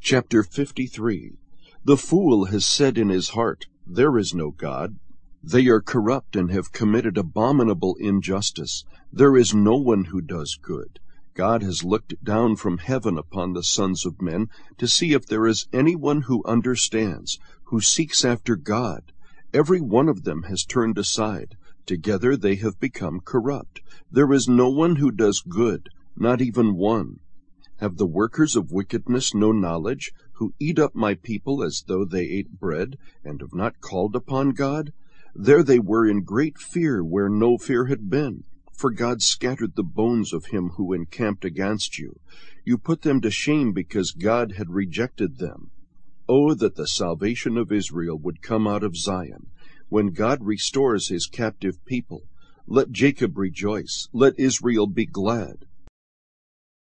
Chapter 53. The fool has said in his heart, "There is no God." They are corrupt and have committed abominable injustice. There is no one who does good. God has looked down from heaven upon the sons of men to see if there is anyone who understands, who seeks after God. Every one of them has turned aside. Together they have become corrupt. There is no one who does good, not even one. Have the workers of wickedness no knowledge, who eat up my people as though they ate bread, and have not called upon God? There they were in great fear where no fear had been, for God scattered the bones of him who encamped against you. You put them to shame because God had rejected them. Oh, that the salvation of Israel would come out of Zion, when God restores his captive people. Let Jacob rejoice, let Israel be glad.